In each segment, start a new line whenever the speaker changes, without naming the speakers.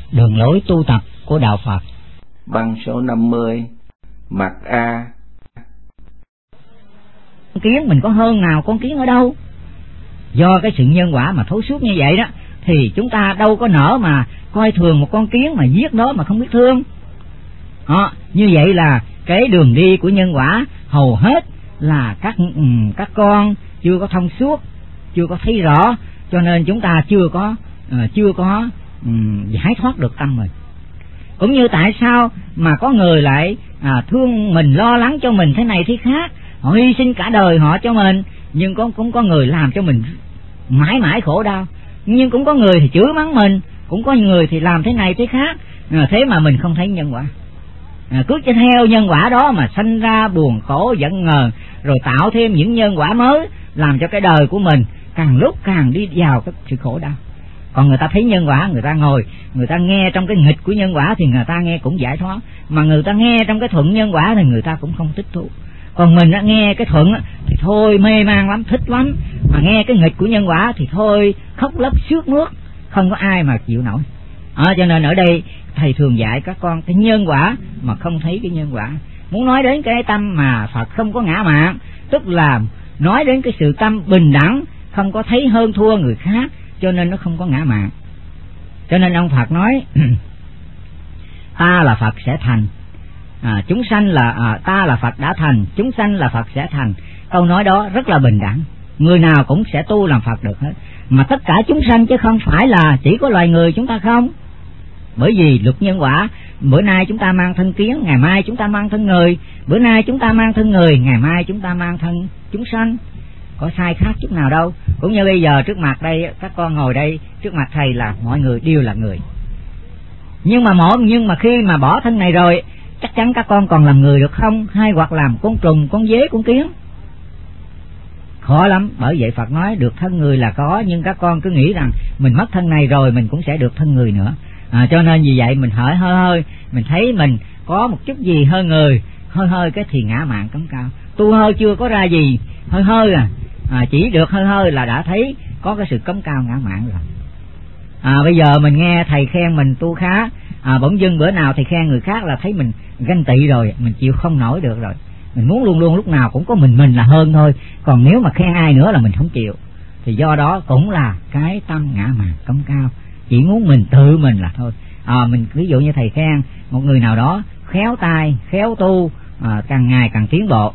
đường lối tu tập của đạo Phật.
Băng số 50, mặt A.
Con kiến mình có hơn nào con kiến ở đâu? Do cái sự nhân quả mà thấu suốt như vậy đó, thì chúng ta đâu có nỡ mà coi thường một con kiến mà giết nó mà không biết thương. Như vậy là cái đường đi của nhân quả hầu hết là các con chưa có thông suốt, chưa có thấy rõ, cho nên chúng ta chưa có giải thoát được tâm mình. Cũng như tại sao mà có người lại thương mình, lo lắng cho mình thế này thế khác, họ hy sinh cả đời họ cho mình, nhưng cũng có người làm cho mình mãi mãi khổ đau. Nhưng cũng có người thì chửi mắng mình, cũng có người thì làm thế này thế khác, thế mà mình không thấy nhân quả. Cứ theo nhân quả đó mà sanh ra buồn khổ giận ngờ, rồi tạo thêm những nhân quả mới, làm cho cái đời của mình càng lúc càng đi vào cái sự khổ đau. Còn người ta thấy nhân quả, người ta ngồi, người ta nghe trong cái nghịch của nhân quả thì người ta nghe cũng giải thoát, mà người ta nghe trong cái thuận nhân quả thì người ta cũng không thích thú. Còn mình đã nghe cái thuận thì thôi mê man lắm, thích lắm, mà nghe cái nghịch của nhân quả thì thôi khóc lóc sướt mướt, không có ai mà chịu nổi. Cho nên ở đây thầy thường dạy các con cái nhân quả mà không thấy cái nhân quả. Muốn nói đến cái tâm mà Phật không có ngã mạn, tức là nói đến cái sự tâm bình đẳng, không có thấy hơn thua người khác, cho nên nó không có ngã mạn. Cho nên ông Phật nói ta là Phật sẽ thành, chúng sanh là ta là Phật đã thành, chúng sanh là Phật sẽ thành. Câu nói đó rất là bình đẳng, người nào cũng sẽ tu làm Phật được hết, mà tất cả chúng sanh chứ không phải là chỉ có loài người chúng ta không. Bởi vì luật nhân quả, bữa nay chúng ta mang thân kiến, ngày mai chúng ta mang thân người, bữa nay chúng ta mang thân người, ngày mai chúng ta mang thân chúng sanh, có sai khác chút nào đâu. Cũng như bây giờ trước mặt đây, các con ngồi đây trước mặt thầy là mọi người đều là người, nhưng mà khi mà bỏ thân này rồi, chắc chắn các con còn làm người được không, hay hoặc làm côn trùng, con dế, con kiến? Khó lắm. Bởi vậy Phật nói được thân người là có, nhưng các con cứ nghĩ rằng mình mất thân này rồi mình cũng sẽ được thân người nữa. Cho nên vì vậy mình hỡi hơi mình thấy mình có một chút gì hơn người, hơi cái thì ngã mạn cấm cao. Tu hơi chưa có ra gì, hơi chỉ được hơi là đã thấy có cái sự cấm cao ngã mạn rồi. Bây giờ mình nghe thầy khen mình tu khá, bỗng dưng bữa nào thầy khen người khác là thấy mình ganh tị rồi, mình chịu không nổi được rồi. Mình muốn luôn luôn lúc nào cũng có mình là hơn thôi, còn nếu mà khen ai nữa là mình không chịu. Thì do đó cũng là cái tâm ngã mạn cấm cao, chỉ muốn mình tự mình là thôi. Mình ví dụ như thầy khen một người nào đó khéo tay, khéo tu, càng ngày càng tiến bộ,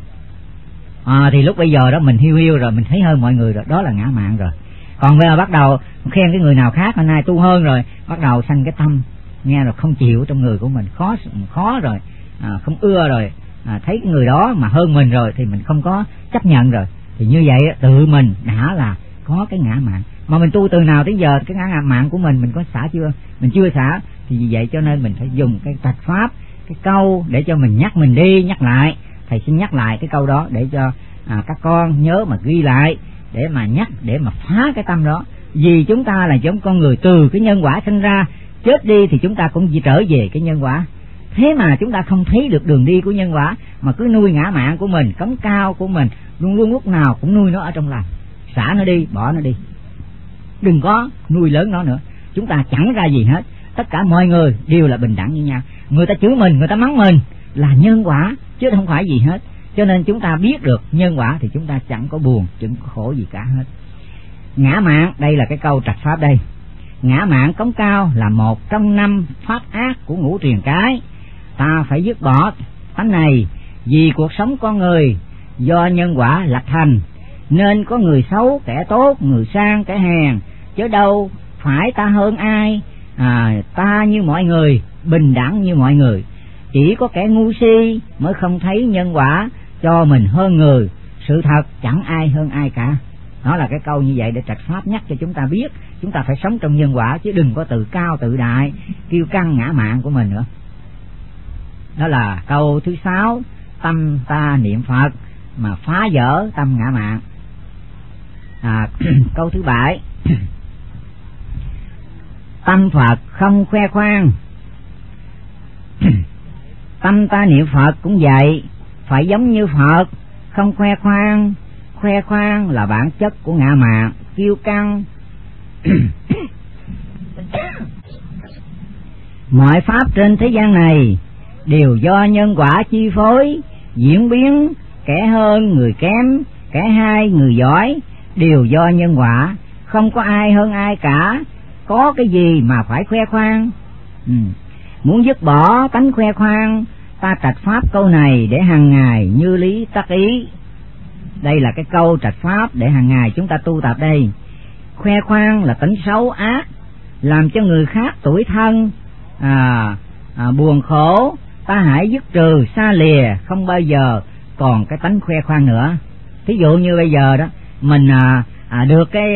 thì lúc bây giờ đó mình hiu rồi, mình thấy hơn mọi người rồi, đó là ngã mạn rồi. Còn bây giờ bắt đầu khen cái người nào khác hôm nay tu hơn rồi, bắt đầu sanh cái tâm nghe rồi không chịu trong người của mình, khó rồi, không ưa rồi, thấy cái người đó mà hơn mình rồi thì mình không có chấp nhận rồi. Thì như vậy tự mình đã là có cái ngã mạn. Mà mình tu từ nào tới giờ cái ngã mạn của mình có xả chưa? Mình chưa xả. Thì vì vậy cho nên mình phải dùng cái trạch pháp, cái câu để cho mình nhắc mình đi nhắc lại. Thầy xin nhắc lại cái câu đó để cho các con nhớ mà ghi lại, để mà nhắc, để mà phá cái tâm đó. Vì chúng ta là giống con người từ cái nhân quả sinh ra, chết đi thì chúng ta cũng chỉ trở về cái nhân quả. Thế mà chúng ta không thấy được đường đi của nhân quả, mà cứ nuôi ngã mạn của mình, cống cao của mình, luôn luôn lúc nào cũng nuôi nó ở trong lòng. Xả nó đi, bỏ nó đi, đừng có nuôi lớn nó nữa. Chúng ta chẳng ra gì hết, tất cả mọi người đều là bình đẳng như nhau. Người ta chửi mình, người ta mắng mình là nhân quả chứ không phải gì hết. Cho nên chúng ta biết được nhân quả thì chúng ta chẳng có buồn, chẳng có khổ gì cả hết. Ngã mạn, đây là cái câu trạch pháp đây. Ngã mạn cống cao là một trong 5 pháp ác của ngũ triền cái. Ta phải dứt bỏ tánh này, vì cuộc sống con người do nhân quả lập thành, nên có người xấu kẻ tốt, người sang kẻ hèn, chứ đâu phải ta hơn ai. Ta như mọi người, bình đẳng như mọi người. Chỉ có kẻ ngu si mới không thấy nhân quả cho mình hơn người. Sự thật chẳng ai hơn ai cả. Đó là cái câu như vậy để trạch pháp nhắc cho chúng ta biết chúng ta phải sống trong nhân quả, chứ đừng có tự cao tự đại, kiêu căng ngã mạn của mình nữa. Đó là câu thứ 6, tâm ta niệm Phật mà phá vỡ tâm ngã mạn. Câu thứ 7, tâm Phật không khoe khoang. Tâm ta niệm Phật cũng vậy, phải giống như Phật, không khoe khoang. Khoe khoang là bản chất của ngã mạn, kiêu căng. Mọi pháp trên thế gian này đều do nhân quả chi phối, diễn biến, kẻ hơn người kém, kẻ hay người giỏi, đều do nhân quả, không có ai hơn ai cả, có cái gì mà phải khoe khoang. Muốn dứt bỏ tánh khoe khoang, ta trạch pháp câu này để hàng ngày như lý tác ý. Đây là cái câu trạch pháp để hàng ngày chúng ta tu tập đây. Khoe khoang là tính xấu ác, làm cho người khác tủi thân, buồn khổ. Ta hãy dứt trừ xa lìa, không bao giờ còn cái tánh khoe khoang nữa. Ví dụ như bây giờ đó mình được cái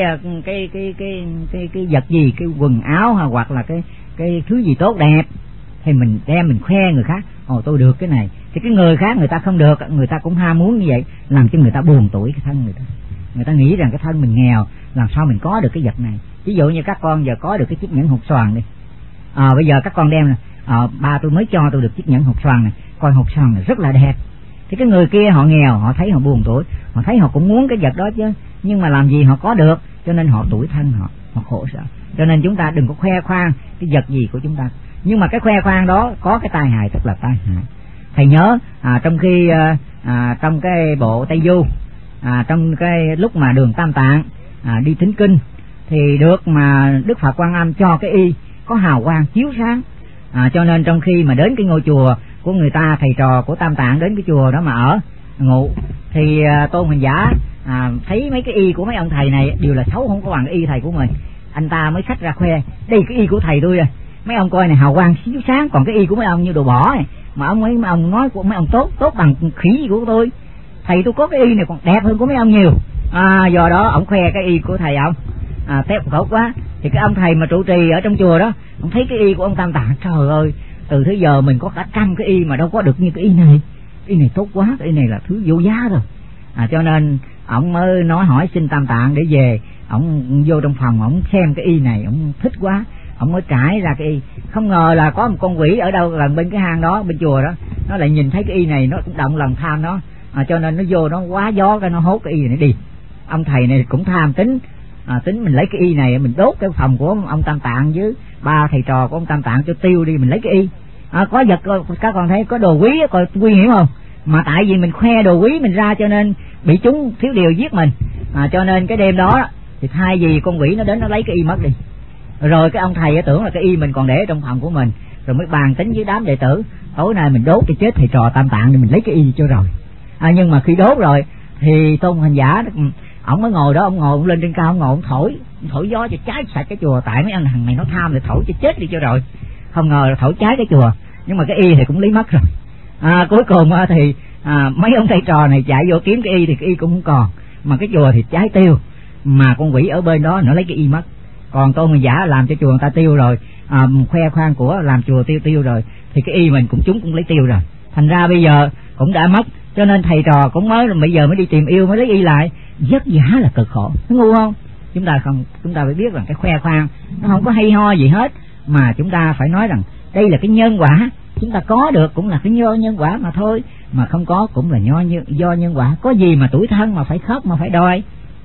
vật gì, cái quần áo hoặc là cái thứ gì tốt đẹp, thì mình đem mình khoe người khác, tôi được cái này, thì cái người khác người ta không được, người ta cũng ham muốn như vậy, làm cho người ta buồn tủi cái thân người ta nghĩ rằng cái thân mình nghèo, làm sao mình có được cái vật này. Ví dụ như các con giờ có được cái chiếc nhẫn hột xoàn đi, bây giờ các con đem ba tôi mới cho tôi được chiếc nhẫn hột xoàn này, coi hột xoàn này rất là đẹp, thì cái người kia họ nghèo, họ thấy họ buồn tủi, họ thấy họ cũng muốn cái vật đó chứ, nhưng mà làm gì họ có được, cho nên họ tủi thân, họ khổ sở. Cho nên chúng ta đừng có khoe khoang cái vật gì của chúng ta, nhưng mà cái khoe khoang đó có cái tai hại, tức là tai hại. Thầy nhớ trong khi trong cái bộ Tây Du, trong cái lúc mà đường Tam Tạng đi thính kinh, thì được mà Đức Phật Quan Âm cho cái y có hào quang chiếu sáng, cho nên trong khi mà đến cái ngôi chùa của người ta, thầy trò của Tam Tạng đến cái chùa đó mà ở ngụ, thì Tôn Hành Giả thấy mấy cái y của mấy ông thầy này đều là xấu, không có bằng cái y thầy của mình, anh ta mới xách ra khoe, đây cái y của thầy tôi rồi, mấy ông coi này hào quang chiếu sáng, còn cái y của mấy ông như đồ bỏ này, mà mấy ông nói của mấy ông tốt bằng khỉ gì của tôi, thầy tôi có cái y này còn đẹp hơn của mấy ông nhiều. Do đó ông khoe cái y của thầy ông, tép khổ quá. Thì cái ông thầy mà trụ trì ở trong chùa đó, ông thấy cái y của ông Tam Tạng, trời ơi, từ thế giờ mình có cả trăm cái y mà đâu có được như cái y này tốt quá, cái y này là thứ vô giá rồi. Cho nên ông mới nói hỏi xin Tam Tạng để về, ông vô trong phòng, ông xem cái y này, ông thích quá, ông mới trải ra cái y. Không ngờ là có một con quỷ ở đâu gần bên cái hang đó, bên chùa đó, nó lại nhìn thấy cái y này, nó cũng động lòng tham nó, cho nên nó vô nó quá gió cái nó hốt cái y này đi. Ông thầy này cũng tham tính, tính mình lấy cái y này mình đốt cái phòng của ông Tam Tạng với ba thầy trò của ông Tam Tạng cho tiêu đi, mình lấy cái y. Có vật các con thấy có đồ quý, coi nguy hiểm không, mà tại vì mình khoe đồ quý mình ra cho nên bị chúng thiếu điều giết mình. Cho nên cái đêm đó thì thay vì con quỷ nó đến nó lấy cái y mất đi, rồi cái ông thầy tưởng là cái y mình còn để ở trong phòng của mình, rồi mới bàn tính với đám đệ tử tối nay mình đốt cho chết thầy trò Tam Tạng thì mình lấy cái y cho rồi. Nhưng mà khi đốt rồi thì Tôn Hành Giả ổng mới ngồi đó, ông lên trên cao, ông ngồi ông thổi gió cho cháy sạch cái chùa, tại mấy anh thằng này nó tham thì thổi cho chết đi cho rồi. Không ngờ là thổi cháy cái chùa, nhưng mà cái y thì cũng lấy mất rồi. Cuối cùng thì mấy ông thầy trò này chạy vô kiếm cái y thì cái y cũng không còn, mà cái chùa thì cháy tiêu, mà con quỷ ở bên đó nó lấy cái y mất. Còn Tôn Hành Giả làm cho chùa người ta tiêu rồi, khoe khoang của làm chùa tiêu rồi, thì cái y mình chúng cũng lấy tiêu rồi, thành ra bây giờ cũng đã mất. Cho nên thầy trò cũng bây giờ mới đi tìm yêu, mới lấy y lại, vất vả là cực khổ, nó ngu không? Chúng ta phải biết rằng cái khoe khoang nó không có hay ho gì hết, mà chúng ta phải nói rằng đây là cái nhân quả, chúng ta có được cũng là cái nhân quả mà thôi, mà không có cũng là do nhân quả. Có gì mà tủi thân mà phải khóc mà phải đòi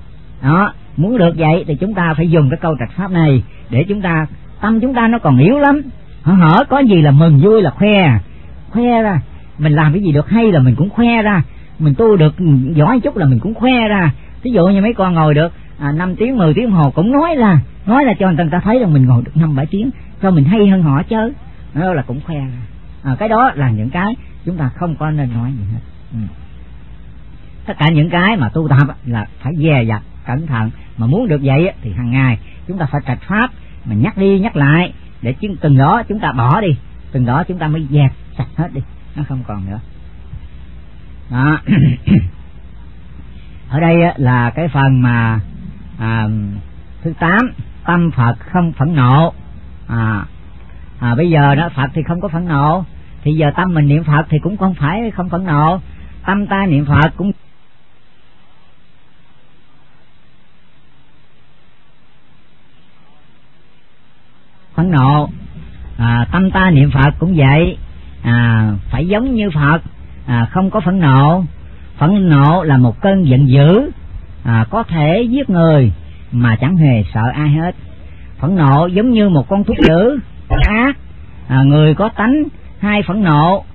đó. Muốn được vậy thì chúng ta phải dùng cái câu trạch pháp này để tâm chúng ta nó còn yếu lắm, có gì là mừng vui là khoe ra, mình làm cái gì được hay là mình cũng khoe ra, mình tu được giỏi chút là mình cũng khoe ra. Ví dụ như mấy con ngồi được 5 tiếng 10 tiếng hồ cũng nói ra cho người ta thấy là mình ngồi được 5-7 tiếng, cho mình hay hơn họ chứ, đó là cũng khoe ra. Cái đó là những cái chúng ta không có nên nói gì hết. Tất cả những cái mà tu tập là phải dè dặt cẩn thận, mà muốn được vậy thì hàng ngày chúng ta phải trạch pháp, mà nhắc đi nhắc lại để từng đó chúng ta bỏ đi, từng đó chúng ta mới dẹp sạch hết đi, nó không còn nữa đó. Ở đây là cái phần mà thứ 8, tâm Phật không phẫn nộ. Bây giờ đó Phật thì không có phẫn nộ, thì giờ tâm mình niệm Phật thì cũng không phải không phẫn nộ, tâm ta niệm Phật cũng phẫn nộ. Tâm ta niệm Phật cũng vậy, phải giống như Phật, không có phẫn nộ. Phẫn nộ là một cơn giận dữ, có thể giết người mà chẳng hề sợ ai hết. Phẫn nộ giống như một con thú dữ ác, Người có tánh hai phẫn nộ,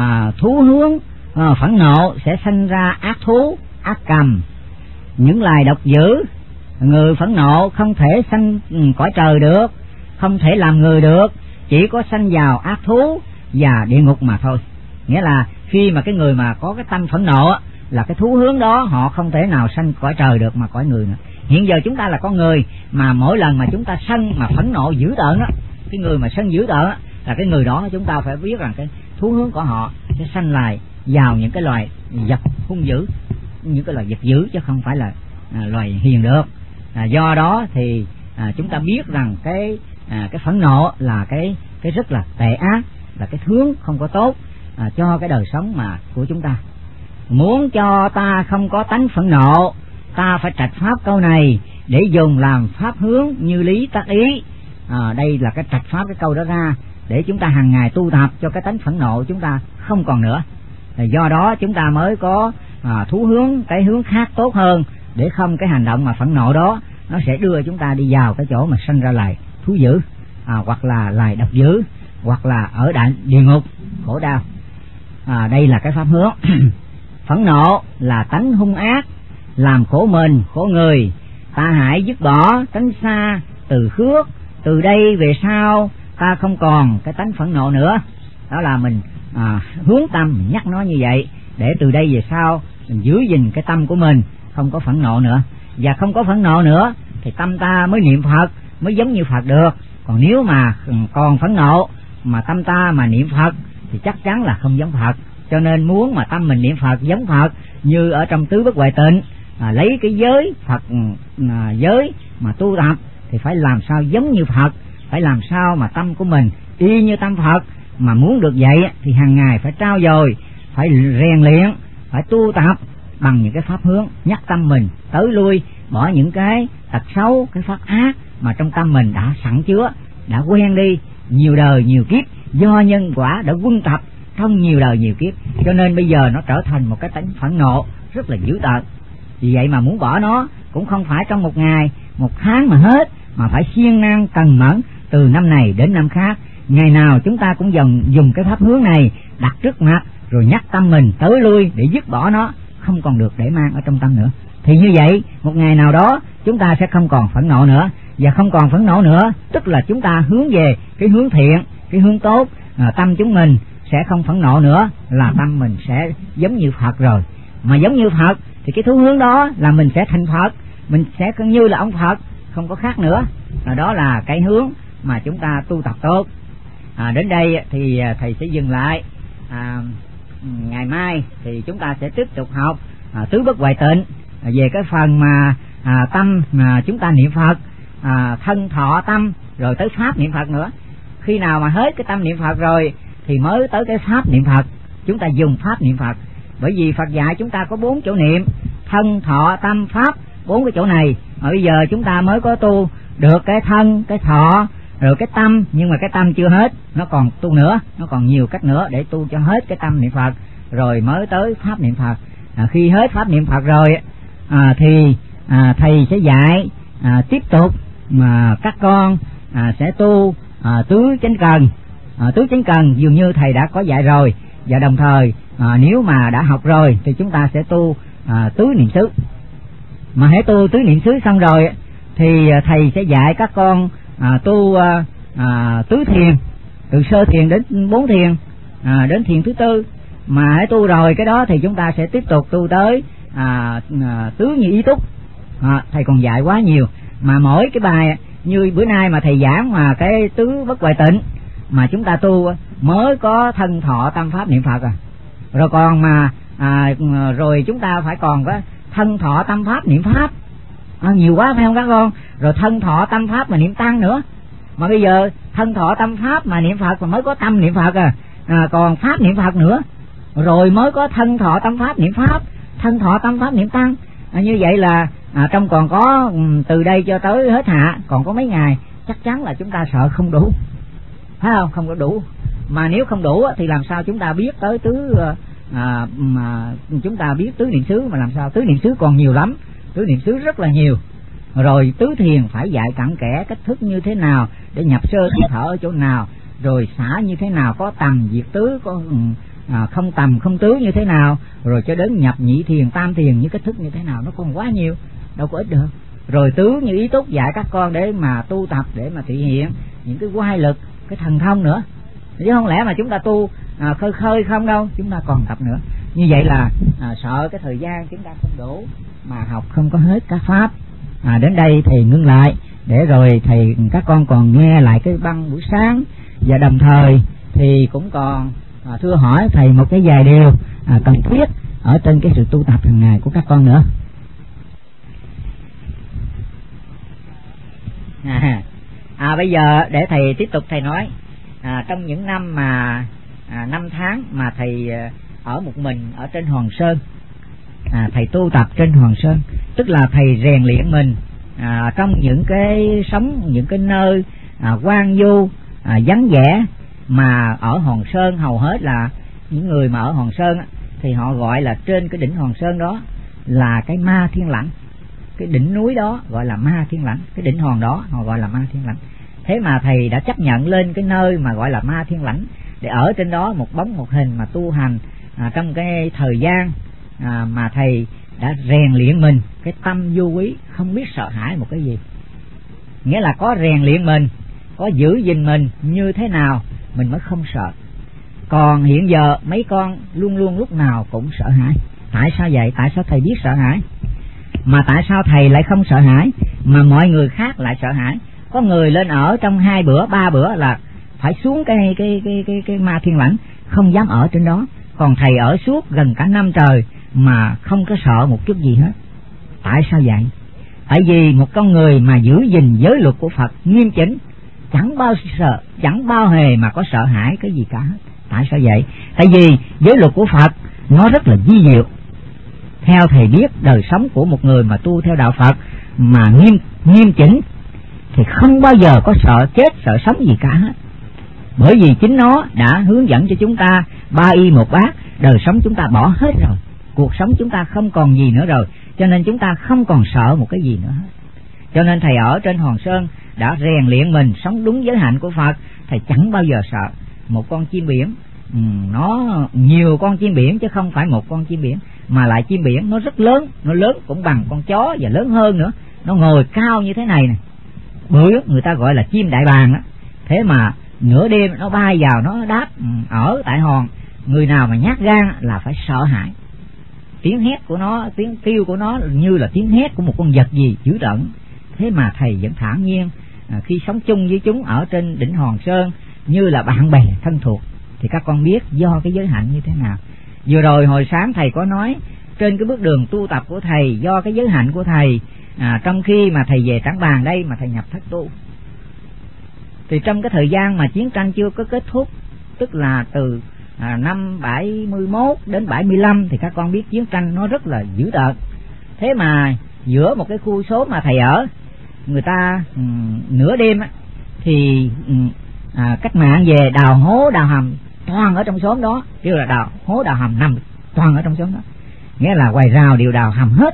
thú hướng phẫn nộ sẽ sanh ra ác thú, ác cầm, những loài độc dữ. Người phẫn nộ không thể sanh cõi trời được, không thể làm người được, chỉ có sanh vào ác thú và địa ngục mà thôi. Nghĩa là khi mà cái người mà có cái tâm phẫn nộ là cái thú hướng đó, họ không thể nào sanh cõi trời được mà cõi người nữa. Hiện giờ chúng ta là con người, mà mỗi lần mà chúng ta sân mà phẫn nộ dữ tợn đó, cái người mà sân dữ tợn đó, là cái người đó chúng ta phải biết rằng cái thú hướng của họ sẽ sanh lại vào những cái loài vật hung dữ, những cái loài vật dữ, chứ không phải là loài hiền được. Do đó thì chúng ta biết rằng cái phẫn nộ là cái rất là tệ ác, là cái hướng không có tốt cho cái đời sống mà của chúng ta. Muốn cho ta không có tánh phẫn nộ, ta phải trạch pháp câu này để dùng làm pháp hướng như lý tác ý. Đây là cái trạch pháp cái câu đó ra để chúng ta hàng ngày tu tập cho cái tánh phẫn nộ chúng ta không còn nữa. Do đó chúng ta mới có thú hướng, cái hướng khác tốt hơn, để không cái hành động mà phẫn nộ đó nó sẽ đưa chúng ta đi vào cái chỗ mà sanh ra loài thú dữ, hoặc là loài độc dữ, hoặc là ở địa ngục khổ đau. Đây là cái pháp hướng. Phẫn nộ là tánh hung ác, làm khổ mình khổ người, ta hãy dứt bỏ tránh xa từ khước. Từ đây về sau ta không còn cái tánh phẫn nộ nữa. Đó là mình hướng tâm, mình nhắc nó như vậy, để từ đây về sau mình giữ gìn cái tâm của mình không có phẫn nộ nữa. Và không có phẫn nộ nữa thì tâm ta mới niệm Phật, mới giống như Phật được. Còn nếu mà còn phẫn nộ mà tâm ta mà niệm Phật thì chắc chắn là không giống Phật. Cho nên muốn mà tâm mình niệm Phật giống Phật, như ở trong tứ bất hoại tịnh, lấy cái giới Phật giới mà tu tập thì phải làm sao giống như Phật, phải làm sao mà tâm của mình y như tâm Phật. Mà muốn được vậy thì hàng ngày phải trau dồi, phải rèn luyện, phải tu tập bằng những cái pháp hướng, nhắc tâm mình tới lui, bỏ những cái tật xấu, cái pháp ác mà trong tâm mình đã sẵn chứa, đã quen đi nhiều đời nhiều kiếp, do nhân quả đã quân tập trong nhiều đời nhiều kiếp, cho nên bây giờ nó trở thành một cái tánh phẫn nộ rất là dữ tợn. Vì vậy mà muốn bỏ nó cũng không phải trong một ngày, một tháng mà hết, mà phải siêng năng cần mẫn từ năm này đến năm khác. Ngày nào chúng ta cũng dùng cái pháp hướng này đặt trước mặt, rồi nhắc tâm mình tới lui để dứt bỏ nó, không còn được để mang ở trong tâm nữa. Thì như vậy một ngày nào đó chúng ta sẽ không còn phẫn nộ nữa. Và không còn phẫn nộ nữa tức là chúng ta hướng về cái hướng thiện, cái hướng tốt, tâm chúng mình sẽ không phẫn nộ nữa, là tâm mình sẽ giống như Phật rồi. Mà giống như Phật thì cái thú hướng đó là mình sẽ thành Phật, mình sẽ như là ông Phật, không có khác nữa. Đó là cái hướng mà chúng ta tu tập tốt. Đến đây thì thầy sẽ dừng lại. Ngày mai thì chúng ta sẽ tiếp tục học tứ bất hoại tịnh, về cái phần mà tâm mà chúng ta niệm Phật, thân thọ tâm, rồi tới pháp niệm Phật nữa. Khi nào mà hết cái tâm niệm Phật rồi thì mới tới cái pháp niệm Phật. Chúng ta dùng pháp niệm Phật, bởi vì Phật dạy chúng ta có 4 chỗ niệm: thân thọ tâm pháp, 4 cái chỗ này. Mà bây giờ chúng ta mới có tu được cái thân, cái thọ, rồi cái tâm, nhưng mà cái tâm chưa hết, nó còn tu nữa, nó còn nhiều cách nữa để tu cho hết cái tâm niệm Phật, rồi mới tới pháp niệm Phật. Khi hết pháp niệm Phật rồi thì thầy sẽ dạy tiếp tục mà các con sẽ tu tứ chánh cần. Tứ chánh cần dường như thầy đã có dạy rồi, và đồng thời nếu mà đã học rồi thì chúng ta sẽ tu tứ niệm xứ. Mà hãy tu tứ niệm xứ xong rồi thì thầy sẽ dạy các con tu tứ thiền, từ sơ thiền đến 4 thiền, đến thiền thứ tư. Mà hãy tu rồi cái đó thì chúng ta sẽ tiếp tục tu tới tứ như ý túc. Thầy còn dạy quá nhiều, mà mỗi cái bài như bữa nay mà thầy giảng mà cái tứ bất hoại tịnh mà chúng ta tu mới có thân thọ tâm pháp niệm Phật rồi còn mà rồi chúng ta phải còn có thân thọ tâm pháp niệm pháp, nhiều quá phải không các con? Rồi thân thọ tâm pháp mà niệm tăng nữa. Mà bây giờ thân thọ tâm pháp mà niệm Phật mà mới có tâm niệm Phật còn pháp niệm Phật nữa, rồi mới có thân thọ tâm pháp niệm pháp, thân thọ tâm pháp niệm tăng. Như vậy là trong còn có từ đây cho tới hết hạ còn có mấy ngày, chắc chắn là chúng ta sợ không đủ, phải không? Không có đủ. Mà nếu không đủ thì làm sao chúng ta biết tới tứ mà chúng ta biết tứ niệm xứ, mà làm sao? Tứ niệm xứ còn nhiều lắm, tứ niệm xứ rất là nhiều. Rồi tứ thiền phải dạy cặn kẽ cách thức như thế nào để nhập sơ thở ở chỗ nào, rồi xả như thế nào, có tầm diệt tứ, có không tầm không tứ như thế nào, rồi cho đến nhập nhị thiền tam thiền như cách thức như thế nào, nó còn quá nhiều, đâu có ít được. Rồi tứ như Ý Túc dạy các con để mà tu tập, để mà thể hiện những cái oai lực, cái thần thông nữa, chứ không lẽ mà chúng ta tu khơi khơi không đâu, chúng ta còn tập nữa. Như vậy là sợ cái thời gian chúng ta không đủ mà học không có hết các pháp. Đến đây thầy ngưng lại để rồi thầy các con còn nghe lại cái băng buổi sáng, và đồng thời thì cũng còn thưa hỏi thầy một cái vài điều cần thiết ở trên cái sự tu tập hàng ngày của các con nữa. Bây giờ để thầy tiếp tục thầy nói, trong những năm mà 5 tháng mà thầy ở một mình ở trên Hoàng Sơn, thầy tu tập trên Hoàng Sơn, tức là thầy rèn luyện mình trong những cái sống, những cái nơi hoang vu vắng vẻ. Mà ở Hoàng Sơn hầu hết là những người mà ở Hoàng Sơn thì họ gọi là trên cái đỉnh Hoàng Sơn đó là cái Ma Thiên Lãnh, cái đỉnh núi đó gọi là Ma Thiên Lãnh, cái đỉnh hòn đó họ gọi là Ma Thiên Lãnh. Thế mà thầy đã chấp nhận lên cái nơi mà gọi là Ma Thiên Lãnh để ở trên đó một bóng một hình mà tu hành trong cái thời gian mà thầy đã rèn luyện mình cái tâm vô quý, không biết sợ hãi một cái gì. Nghĩa là có rèn luyện mình, có giữ gìn mình như thế nào mình mới không sợ. Còn hiện giờ mấy con luôn luôn lúc nào cũng sợ hãi. Tại sao vậy? Tại sao thầy biết sợ hãi? Mà tại sao thầy lại không sợ hãi mà mọi người khác lại sợ hãi? Có người lên ở trong 2 bữa 3 bữa là phải xuống cái Ma Thiên Lãnh, không dám ở trên đó. Còn thầy ở suốt gần cả năm trời mà không có sợ một chút gì hết. Tại sao vậy? Tại vì một con người mà giữ gìn giới luật của Phật nghiêm chỉnh, chẳng bao sợ, chẳng bao hề mà có sợ hãi cái gì cả. Tại sao vậy? Tại vì giới luật của Phật nó rất là vi diệu. Theo thầy biết, đời sống của một người mà tu theo đạo Phật mà nghiêm chỉnh thì không bao giờ có sợ chết, sợ sống gì cả hết. Bởi vì chính nó đã hướng dẫn cho chúng ta 3 y 1 bát, đời sống chúng ta bỏ hết rồi, cuộc sống chúng ta không còn gì nữa rồi, cho nên chúng ta không còn sợ một cái gì nữa hết. Cho nên thầy ở trên Hoàng Sơn đã rèn luyện mình sống đúng giới hạnh của Phật. Thầy chẳng bao giờ sợ một con chim biển, nó nhiều con chim biển chứ không phải một con chim biển, mà lại chim biển nó rất lớn, nó lớn cũng bằng con chó và lớn hơn nữa. Nó ngồi cao như thế này nè, bự, người ta gọi là chim đại bàng đó. Thế mà nửa đêm nó bay vào, nó đáp ở tại hòn. Người nào mà nhát gan là phải sợ hãi. Tiếng hét của nó, tiếng kêu của nó như là tiếng hét của một con vật gì dữ tợn. Thế mà thầy vẫn thản nhiên khi sống chung với chúng ở trên đỉnh Hòn Sơn như là bạn bè thân thuộc. Thì các con biết do cái giới hạnh như thế nào. Vừa rồi hồi sáng thầy có nói trên cái bước đường tu tập của thầy, do cái giới hạnh của thầy, trong khi mà thầy về Trảng Bàng đây mà thầy nhập thất tu, thì trong cái thời gian mà chiến tranh chưa có kết thúc, tức là từ năm 71 đến 75 thì các con biết chiến tranh nó rất là dữ tợn. Thế mà giữa một cái khu số mà thầy ở, người ta nửa đêm thì cách mạng về đào hố đào hầm toàn ở trong xóm đó, kêu là đào hố đào hầm nằm toàn ở trong xóm đó, nghĩa là ngoài rào đều đào hầm hết.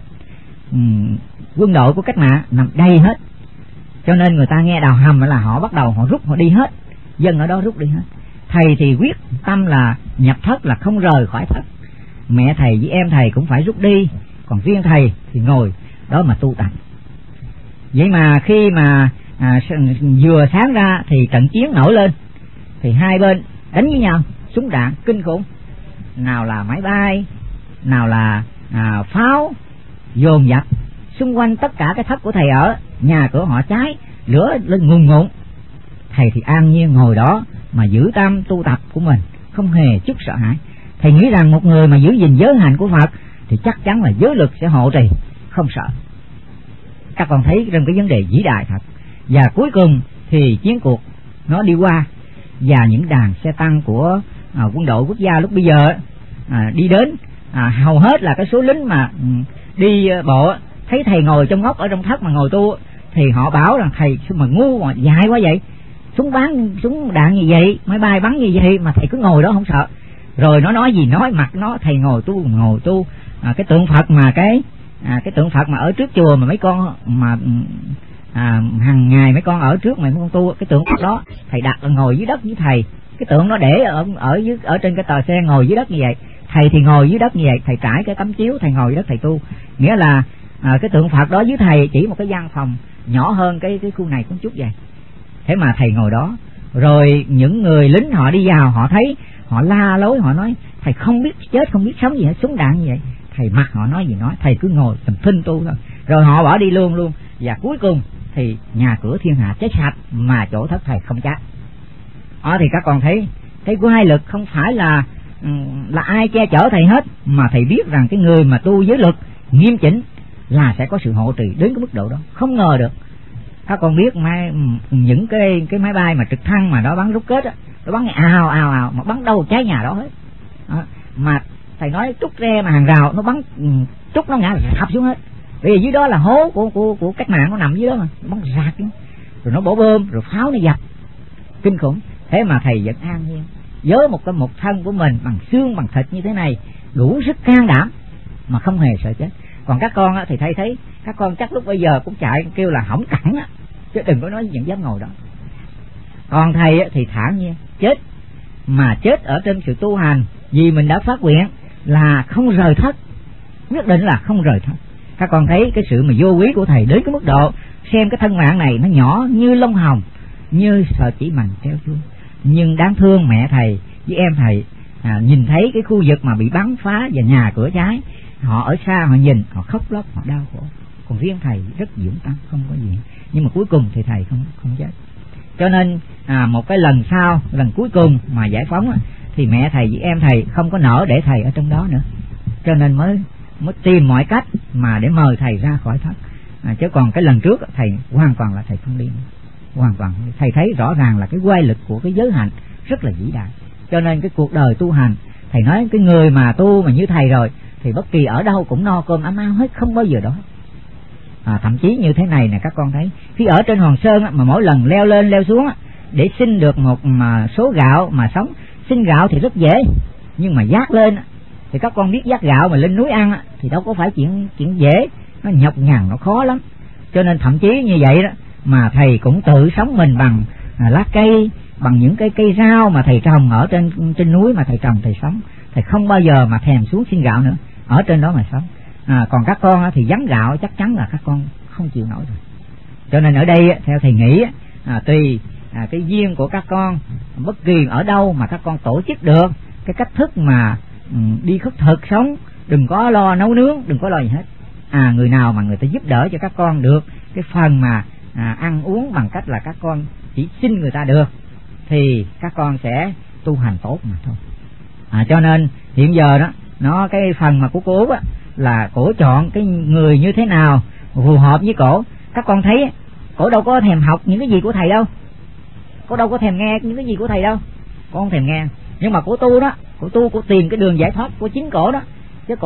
Quân đội của cách mạng nằm đây hết, cho nên người ta nghe đào hầm là họ bắt đầu họ rút, họ đi hết, dân ở đó rút đi hết. Thầy thì quyết tâm là nhập thất là không rời khỏi thất, mẹ thầy với em thầy cũng phải rút đi, còn riêng thầy thì ngồi đó mà tu tập. Vậy mà khi mà vừa sáng ra thì trận chiến nổi lên, thì hai bên đánh với nhau, súng đạn kinh khủng, nào là máy bay, nào là pháo dồn dập xung quanh tất cả cái thất của thầy ở, nhà cửa họ cháy, lửa lên ngùn ngụn. Thầy thì an nhiên ngồi đó mà giữ tâm tu tập của mình, không hề chút sợ hãi. Thầy nghĩ rằng một người mà giữ gìn giới hạnh của Phật thì chắc chắn là giới lực sẽ hộ trì, không sợ. Các con thấy trong cái vấn đề vĩ đại thật. Và cuối cùng thì chiến cuộc nó đi qua, và những đàn xe tăng của quân đội quốc gia lúc bây giờ đi đến, hầu hết là cái số lính mà đi bộ thấy thầy ngồi trong ngóc ở trong thất mà ngồi tu, thì họ bảo rằng thầy sao mà ngu mà dại quá vậy, súng đạn như vậy, máy bay bắn như vậy mà thầy cứ ngồi đó không sợ. Rồi nó nói gì nói, mặt nó thầy ngồi tu cái tượng Phật mà cái tượng Phật mà ở trước chùa mà mấy con mà hàng ngày mấy con ở trước mấy con tu cái tượng Phật đó, thầy đặt ngồi dưới đất với thầy, cái tượng nó để ở trên cái tờ xe ngồi dưới đất như vậy, thầy thì ngồi dưới đất như vậy, thầy trải cái tấm chiếu, thầy ngồi dưới đất thầy tu, nghĩa là cái tượng Phật đó dưới thầy chỉ một cái gian phòng nhỏ hơn cái khu này có chút vậy, thế mà thầy ngồi đó. Rồi những người lính họ đi vào, họ thấy, họ la lối, họ nói thầy không biết chết không biết sống gì hết, súng đạn như vậy, thầy mặc họ nói gì nói, thầy cứ ngồi tầm thinh tu thôi, rồi họ bỏ đi luôn. Và cuối cùng thì nhà cửa thiên hạ cháy sạch mà chỗ thất thầy không cháy. Thì các con thấy cái quay lực không phải là ai che chở thầy hết, mà thầy biết rằng cái người mà tu giới luật nghiêm chỉnh là sẽ có sự hộ trì đến cái mức độ đó, không ngờ được. Các con biết những cái máy bay mà trực thăng mà nó bắn rút kết á, nó bắn ào mà bắn đâu cháy nhà đó hết. Mà thầy nói trúc tre mà hàng rào nó bắn trúc nó ngã rạp xuống hết, vì dưới đó là hố của cách mạng nó nằm dưới đó mà bắn rạc xuống, rồi nó bổ bơm, rồi pháo nó dập kinh khủng. Thế mà thầy vẫn an nhiên với một thân của mình bằng xương bằng thịt như thế này, đủ sức can đảm mà không hề sợ chết. Còn các con á, thì thầy thấy các con chắc lúc bây giờ cũng chạy kêu là hỏng cẳng á, chứ đừng có nói những dám ngồi đó. Còn thầy á, thì thản nhiên chết, mà chết ở trên sự tu hành, vì mình đã phát nguyện là không rời thất, quyết định là không rời thất. Các con thấy cái sự mà vô quý của thầy đến cái mức độ xem cái thân mạng này nó nhỏ như lông hồng, như sợi chỉ mành treo chuông, nhưng đáng thương mẹ thầy với em thầy nhìn thấy cái khu vực mà bị bắn phá và nhà cửa cháy, họ ở xa họ nhìn, họ khóc lóc, họ đau khổ. Còn riêng thầy rất dũng tâm, không có gì, nhưng mà cuối cùng thì thầy không chết. Cho nên một cái lần sau, lần cuối cùng mà giải phóng thì mẹ thầy với em thầy không có nỡ để thầy ở trong đó nữa, cho nên mới tìm mọi cách mà để mời thầy ra khỏi thất. Chứ còn cái lần trước thầy hoàn toàn là thầy không đi, hoàn toàn thầy thấy rõ ràng là cái quay lực của cái giới hạnh rất là vĩ đại. Cho nên cái cuộc đời tu hành, thầy nói cái người mà tu mà như thầy rồi thì bất kỳ ở đâu cũng no cơm ấm áo hết, không bao giờ đó. Thậm chí như thế này nè, các con thấy khi ở trên Hòn Sơn mà mỗi lần leo lên leo xuống để xin được một số gạo mà sống, xin gạo thì rất dễ, nhưng mà vác lên thì các con biết vác gạo mà lên núi ăn thì đâu có phải chuyện dễ, nó nhọc nhằn, nó khó lắm. Cho nên thậm chí như vậy đó mà thầy cũng tự sống mình bằng lá cây, bằng những cái cây rau mà thầy trồng ở trên núi mà thầy trồng thầy sống. Thầy không bao giờ mà thèm xuống xin gạo nữa, ở trên đó mà sống. Còn các con thì vắng gạo chắc chắn là các con không chịu nổi rồi. Cho nên ở đây theo thầy nghĩ tùy cái duyên của các con, bất kỳ ở đâu mà các con tổ chức được cái cách thức mà đi khất thực sống, đừng có lo nấu nướng, đừng có lo gì hết. Người nào mà người ta giúp đỡ cho các con được cái phần mà ăn uống bằng cách là các con chỉ xin người ta được thì các con sẽ tu hành tốt mà thôi. Cho nên hiện giờ đó cái phần mà của cô Út là cổ chọn cái người như thế nào phù hợp với cổ. Các con thấy cổ đâu có thèm học những cái gì của thầy đâu, cổ đâu có thèm nghe những cái gì của thầy đâu, cổ không thèm nghe. Nhưng mà cổ tu đó, cổ tìm cái đường giải thoát của chính cổ đó, chứ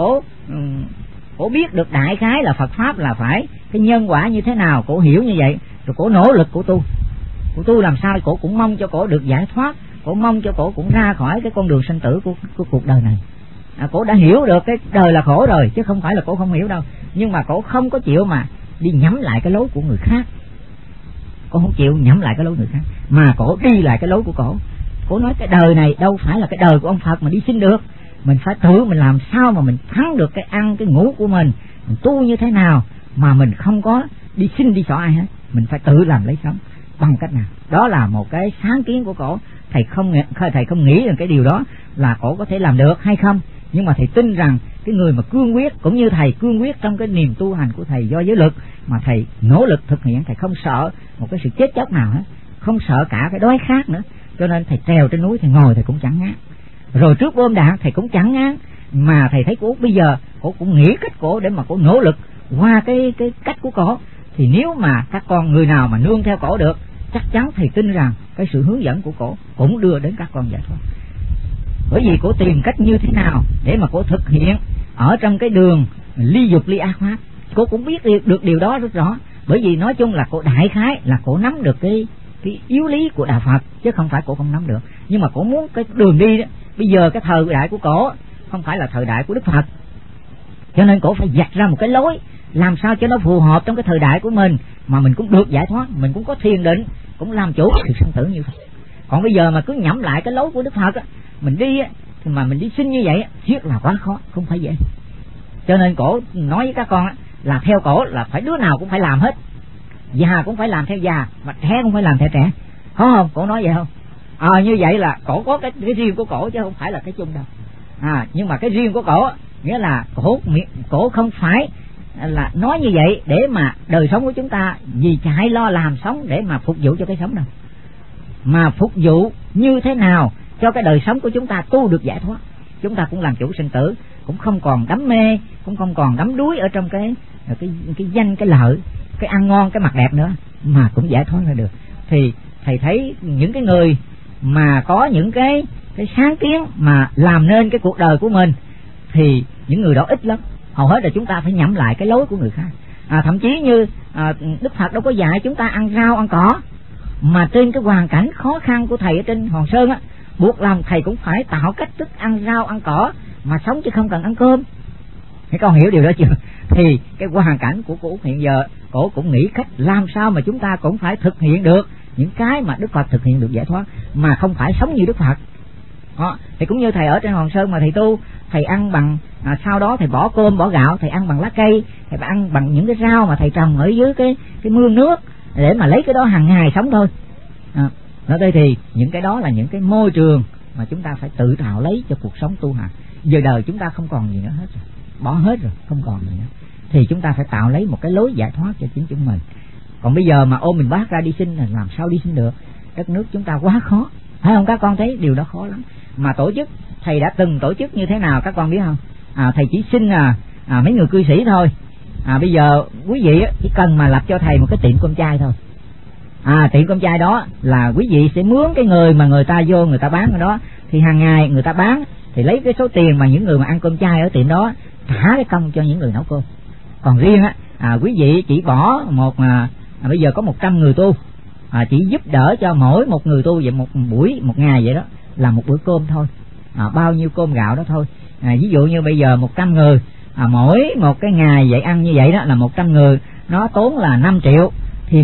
cổ biết được đại khái là Phật pháp là phải cái nhân quả như thế nào, cổ hiểu như vậy rồi cổ nỗ lực cổ tu làm sao cổ cũng mong cho cổ được giải thoát, cổ mong cho cổ cũng ra khỏi cái con đường sanh tử của cuộc đời này. Cổ đã hiểu được cái đời là khổ rồi, chứ không phải là cổ không hiểu đâu, nhưng mà cổ không có chịu mà đi nhắm lại cái lối của người khác. Cổ không chịu nhắm lại cái lối người khác mà cổ đi lại cái lối của cổ. Cổ nói cái đời này đâu phải là cái đời của ông Phật mà đi xin được, mình phải tự mình làm sao mà mình thắng được cái ăn cái ngủ của mình tu như thế nào mà mình không có đi xin đi xỏ ai hết, mình phải tự làm lấy sống bằng cách nào. Đó là một cái sáng kiến của cổ. Thầy không nghĩ rằng cái điều đó là cổ có thể làm được hay không, nhưng mà thầy tin rằng cái người mà cương quyết, cũng như thầy cương quyết trong cái niềm tu hành của thầy do giới lực mà thầy nỗ lực thực hiện, thầy không sợ một cái sự chết chóc nào hết, không sợ cả cái đói khát nữa. Cho nên thầy trèo trên núi, thầy ngồi thầy cũng chẳng ngán, rồi trước bom đạn thầy cũng chẳng ngán. Mà thầy thấy cổ bây giờ cổ cũng nghĩ cách cổ để mà cổ nỗ lực qua cái cách của cổ, thì nếu mà các con người nào mà nương theo cổ được, chắc chắn thầy tin rằng cái sự hướng dẫn của cổ cũng đưa đến các con giải thoát. Bởi vì cổ tìm cách như thế nào để mà cổ thực hiện ở trong cái đường ly dục ly ác pháp, cổ cũng biết được điều đó rất rõ. Bởi vì nói chung là cổ đại khái là cổ nắm được cái yếu lý của đạo Phật, chứ không phải cổ không nắm được. Nhưng mà cổ muốn cái đường đi đó, bây giờ cái thời đại của cổ không phải là thời đại của Đức Phật, cho nên cổ phải vạch ra một cái lối làm sao cho nó phù hợp trong cái thời đại của mình, mà mình cũng được giải thoát, mình cũng có thiền định, cũng làm chủ sự sinh tử như vậy. Còn bây giờ mà cứ nhẩm lại cái lối của Đức Phật á, mình đi á, thì mà mình đi sinh như vậy á, thiết là quá khó, không phải dễ. Cho nên cổ nói với các con á, là theo cổ là phải đứa nào cũng phải làm hết, già cũng phải làm theo già, mà trẻ cũng phải làm theo trẻ, có không? Cổ nói vậy không? Như vậy là cổ có cái riêng của cổ chứ không phải là cái chung đâu. Nhưng mà cái riêng của cổ nghĩa là cổ không phải là nói như vậy để mà đời sống của chúng ta vì chạy lo làm sống để mà phục vụ cho cái sống đâu, mà phục vụ như thế nào cho cái đời sống của chúng ta tu được giải thoát. Chúng ta cũng làm chủ sinh tử, cũng không còn đắm mê, cũng không còn đắm đuối ở trong cái danh, cái lợi, cái ăn ngon, cái mặt đẹp nữa, mà cũng giải thoát ra được. Thì thầy thấy những cái người mà có những cái sáng kiến mà làm nên cái cuộc đời của mình thì những người đó ít lắm. Hầu hết là chúng ta phải nhẩm lại cái lối của người khác. Thậm chí như Đức Phật đâu có dạy chúng ta ăn rau ăn cỏ, mà trên cái hoàn cảnh khó khăn của thầy ở trên Hòn Sơn á, buộc lòng thầy cũng phải tạo cách thức ăn rau ăn cỏ mà sống, chứ không cần ăn cơm. Các con hiểu điều đó chưa? Thì cái hoàn cảnh của cổ hiện giờ, cổ cũng nghĩ cách làm sao mà chúng ta cũng phải thực hiện được những cái mà Đức Phật thực hiện được giải thoát, mà không phải sống như Đức Phật. Thì cũng như thầy ở trên Hòn Sơn mà thầy tu, thầy ăn bằng sau đó thầy bỏ cơm bỏ gạo, thầy ăn bằng lá cây, thầy ăn bằng những cái rau mà thầy trồng ở dưới cái mương nước để mà lấy cái đó hàng ngày sống thôi. Ở đây thì những cái đó là những cái môi trường mà chúng ta phải tự tạo lấy cho cuộc sống tu hành. Giờ đời chúng ta không còn gì nữa hết rồi, bỏ hết rồi, không còn gì nữa, thì chúng ta phải tạo lấy một cái lối giải thoát cho chính chúng mình. Còn bây giờ mà ôm mình bác ra đi sinh là làm sao đi sinh được? Đất nước chúng ta quá khó, phải không? Các con thấy điều đó khó lắm. Mà tổ chức, thầy đã từng tổ chức như thế nào các con biết không? Thầy chỉ xin mấy người cư sĩ thôi. Bây giờ quý vị chỉ cần mà lập cho thầy một cái tiệm cơm chay thôi. Tiệm cơm chay đó là quý vị sẽ mướn cái người mà người ta vô người ta bán ở đó, thì hàng ngày người ta bán thì lấy cái số tiền mà những người mà ăn cơm chay ở tiệm đó trả cái công cho những người nấu cơm. Còn riêng quý vị chỉ bỏ bây giờ có 100 người tu, chỉ giúp đỡ cho mỗi một người tu vậy một buổi một ngày vậy đó là một bữa cơm thôi, bao nhiêu cơm gạo đó thôi. Ví dụ như bây giờ 100 người, mỗi một cái ngày vậy ăn như vậy đó là 100 người, nó tốn là 5 triệu, thì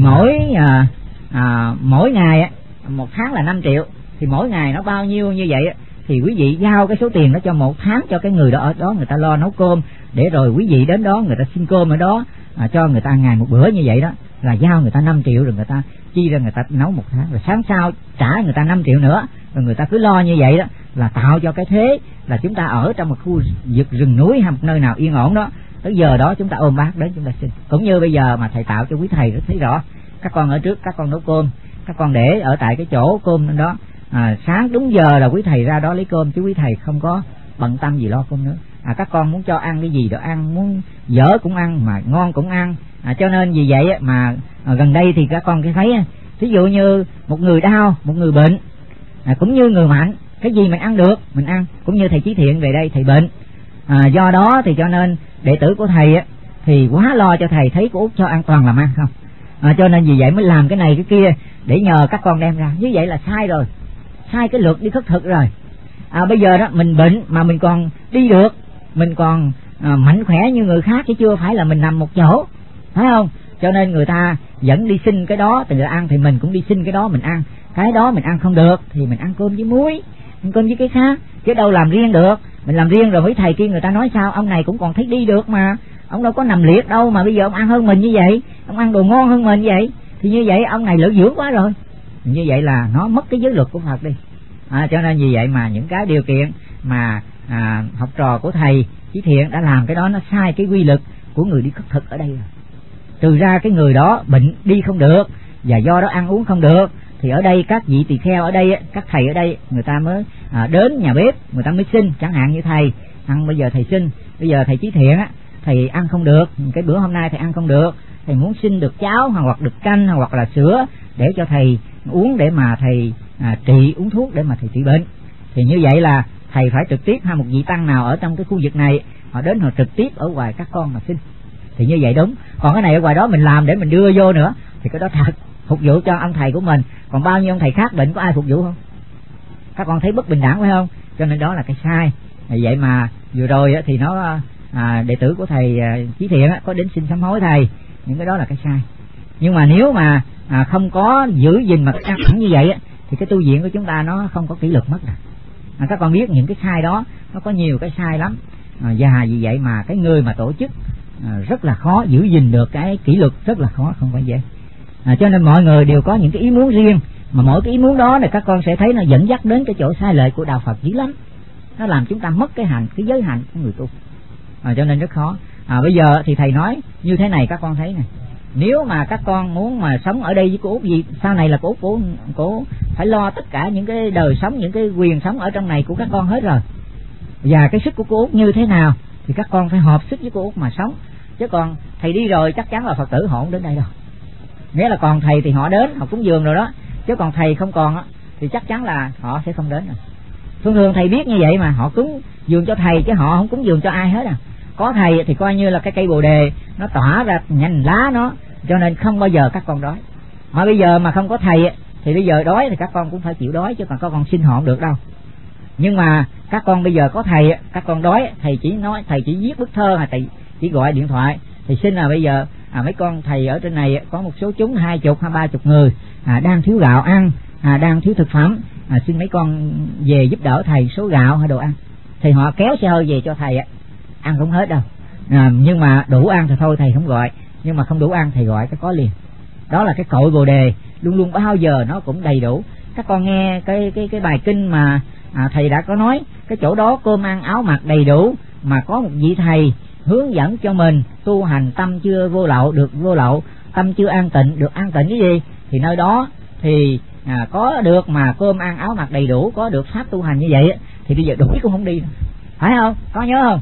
mỗi ngày một tháng là 5 triệu, thì mỗi ngày nó bao nhiêu như vậy thì quý vị giao cái số tiền đó cho một tháng cho cái người đó ở đó, người ta lo nấu cơm, để rồi quý vị đến đó người ta xin cơm ở đó, cho người ta ngày một bữa như vậy đó, là giao người ta 5 triệu, rồi người ta chi ra người ta nấu một tháng, rồi sáng sau trả người ta 5 triệu nữa, rồi người ta cứ lo như vậy đó, là tạo cho cái thế là chúng ta ở trong một khu vực rừng núi hay một nơi nào yên ổn đó, tới giờ đó chúng ta ôm bát đến chúng ta xin. Cũng như bây giờ mà thầy tạo cho quý thầy rất thấy rõ, các con ở trước các con nấu cơm, các con để ở tại cái chỗ cơm đó, sáng đúng giờ là quý thầy ra đó lấy cơm, chứ quý thầy không có bận tâm gì lo cơm nữa. Các con muốn cho ăn cái gì đó ăn, muốn dở cũng ăn, mà ngon cũng ăn. Cho nên vì vậy mà gần đây thì các con thấy, ví dụ như một người đau, một người bệnh, cũng như người mạnh, cái gì mình ăn được mình ăn. Cũng như thầy Chí Thiện về đây thầy bệnh, do đó thì cho nên đệ tử của thầy thì quá lo cho thầy, thấy cô Út cho an toàn làm ăn không, cho nên vì vậy mới làm cái này cái kia để nhờ các con đem ra. Như vậy là sai rồi, sai cái luật đi khất thực rồi. Bây giờ đó mình bệnh mà mình còn đi được, mình còn mạnh khỏe như người khác, chứ chưa phải là mình nằm một chỗ, phải không? Cho nên người ta dẫn đi xin cái đó thì người ăn, thì mình cũng đi xin cái đó mình ăn. Cái đó mình ăn không được thì mình ăn cơm với muối, ăn cơm với cái khác, chứ đâu làm riêng được. Mình làm riêng rồi mấy thầy kia người ta nói sao, ông này cũng còn thấy đi được mà, ông đâu có nằm liệt đâu, mà bây giờ ông ăn hơn mình như vậy, ông ăn đồ ngon hơn mình như vậy, thì như vậy ông này ldưỡng dưỡng quá rồi. Như vậy là nó mất cái giới luật của Phật đi. Cho nên vì vậy mà những cái điều kiện mà học trò của thầy Chí Thiện đã làm cái đó nó sai cái quy luật của người đi khất thực ở đây rồi. Trừ ra cái người đó bệnh đi không được và do đó ăn uống không được, thì ở đây các vị tỳ kheo ở đây, các thầy ở đây người ta mới đến nhà bếp, người ta mới xin. Chẳng hạn như thầy ăn, bây giờ thầy xin, bây giờ thầy Chí Thiện thầy ăn không được, cái bữa hôm nay thầy ăn không được, thầy muốn xin được cháo hoặc được canh hoặc là sữa để cho thầy uống, để mà thầy trị, uống thuốc để mà thầy trị bệnh. Thì như vậy là thầy phải trực tiếp, hay một vị tăng nào ở trong cái khu vực này họ đến họ trực tiếp ở ngoài các con mà xin, thì như vậy đúng. Còn cái này ở ngoài đó mình làm để mình đưa vô nữa thì cái đó thật phục vụ cho ông thầy của mình, còn bao nhiêu ông thầy khác bệnh có ai phục vụ không? Các con thấy bất bình đẳng phải không? Cho nên đó là cái sai. Vậy mà vừa rồi thì nó đệ tử của thầy Chí Thiện có đến xin sám hối thầy, những cái đó là cái sai. Nhưng mà nếu mà không có giữ gìn mà căng thẳng như vậy thì cái tu viện của chúng ta nó không có kỷ luật mất rồi. Các con biết những cái sai đó nó có nhiều cái sai lắm, và vì vậy mà cái người mà tổ chức rất là khó giữ gìn được cái kỷ luật, rất là khó, không phải dễ. Cho nên mọi người đều có những cái ý muốn riêng, mà mỗi cái ý muốn đó thì các con sẽ thấy nó dẫn dắt đến cái chỗ sai lệch của đạo Phật dữ lắm. Nó làm chúng ta mất cái giới hạnh của người tu, cho nên rất khó. Bây giờ thì thầy nói như thế này, các con thấy này, nếu mà các con muốn mà sống ở đây với cô Út gì, sau này là cô phải lo tất cả những cái đời sống, những cái quyền sống ở trong này của các con hết rồi, và cái sức của cô Út như thế nào thì các con phải hợp sức với cô Út mà sống. Chứ còn thầy đi rồi chắc chắn là Phật tử họ không đến đây đâu. Nghĩa là còn thầy thì họ đến, họ cúng dường rồi đó, chứ còn thầy không còn thì chắc chắn là họ sẽ không đến rồi. Thường thầy biết như vậy mà họ cúng dường cho thầy chứ họ không cúng dường cho ai hết. Có thầy thì coi như là cái cây bồ đề nó tỏa ra nhành lá nó, cho nên không bao giờ các con đói. Mà bây giờ mà không có thầy thì bây giờ đói thì các con cũng phải chịu đói, chứ còn các con xin họ không được đâu. Nhưng mà các con bây giờ có thầy, các con đói, thầy chỉ nói, thầy chỉ viết bức thơ, hay thầy chỉ gọi điện thoại, thì xin là bây giờ mấy con thầy ở trên này có một số chúng 20 hay 30 người đang thiếu gạo ăn, đang thiếu thực phẩm, xin mấy con về giúp đỡ thầy số gạo hay đồ ăn. Thì họ kéo xe hơi về cho thầy ăn không hết đâu, nhưng mà đủ ăn thì thôi thầy không gọi, nhưng mà không đủ ăn thầy gọi cái có liền. Đó là cái cội bồ đề, luôn luôn bao giờ nó cũng đầy đủ. Các con nghe cái bài kinh mà thầy đã có nói, cái chỗ đó cơm ăn áo mặc đầy đủ, mà có một vị thầy hướng dẫn cho mình tu hành tâm chưa vô lậu được vô lậu, tâm chưa an tịnh được an tịnh. Cái gì thì nơi đó thì có được mà cơm ăn áo mặc đầy đủ, có được pháp tu hành như vậy thì bây giờ đuổi cũng không đi nữa. Phải không? Có nhớ không?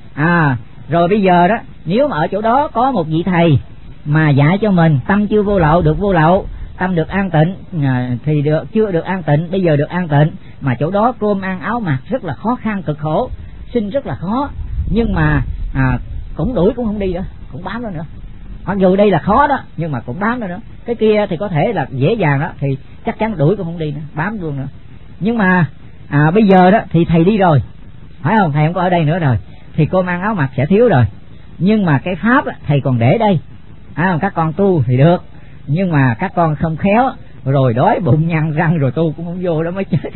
Rồi bây giờ đó, nếu mà ở chỗ đó có một vị thầy mà dạy cho mình tâm chưa vô lậu được vô lậu, tâm được an tịnh thì chưa được an tịnh, bây giờ được an tịnh, mà chỗ đó cơm ăn áo mặc rất là khó khăn cực khổ, sinh rất là khó, nhưng mà cũng đuổi cũng không đi nữa, cũng bám đó nữa. Mặc dù đây là khó đó, nhưng mà cũng bám đó nữa. Cái kia thì có thể là dễ dàng đó, thì chắc chắn đuổi cũng không đi nữa, bám luôn nữa. Nhưng mà bây giờ đó thì thầy đi rồi, phải không? Thầy không có ở đây nữa rồi, thì cơm ăn áo mặc sẽ thiếu rồi. Nhưng mà cái pháp thầy còn để đây, các con tu thì được, nhưng mà các con không khéo rồi đói bụng nhăn răng rồi tu cũng không vô đó mới chết.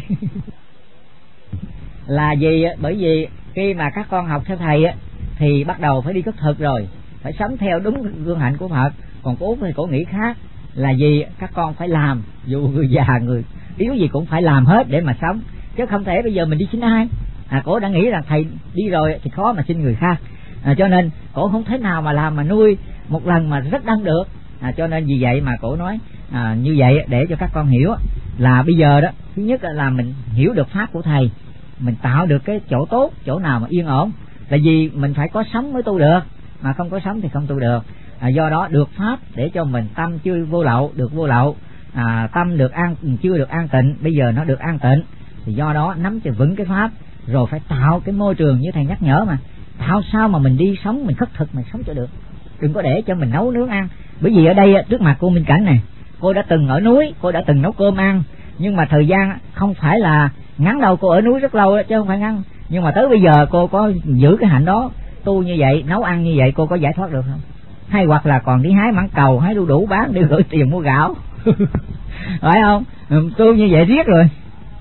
Là gì? Bởi vì khi mà các con học theo thầy thì bắt đầu phải đi khất thực rồi, phải sống theo đúng gương hạnh của Phật. Còn cô Út thì cô nghĩ khác, là gì? Các con phải làm, dù người già người yếu gì cũng phải làm hết để mà sống, chứ không thể bây giờ mình đi xin ai. Cô đã nghĩ là thầy đi rồi thì khó mà xin người khác, cho nên cổ không thể nào mà làm mà nuôi một lần mà rất đông được. Cho nên vì vậy mà cổ nói như vậy để cho các con hiểu là bây giờ đó, thứ nhất là mình hiểu được pháp của thầy, mình tạo được cái chỗ tốt, chỗ nào mà yên ổn. Tại vì mình phải có sống mới tu được, mà không có sống thì không tu được. Do đó được pháp để cho mình tâm chưa vô lậu được vô lậu, tâm được chưa được an tịnh, bây giờ nó được an tịnh. Thì do đó nắm cho vững cái pháp, rồi phải tạo cái môi trường như thầy nhắc nhở, mà tạo sao mà mình đi sống, mình khất thực mình sống cho được, đừng có để cho mình nấu nướng ăn. Bởi vì ở đây trước mặt cô Minh Cảnh này, cô đã từng ở núi, cô đã từng nấu cơm ăn, nhưng mà thời gian không phải là ngắn đâu, cô ở núi rất lâu chứ không phải ngắn. Nhưng mà tới bây giờ cô có giữ cái hạnh đó, tu như vậy, nấu ăn như vậy, cô có giải thoát được không? Hay hoặc là còn đi hái mãng cầu, hái đu đủ bán để gửi tiền mua gạo. Phải không? Tu như vậy riết rồi.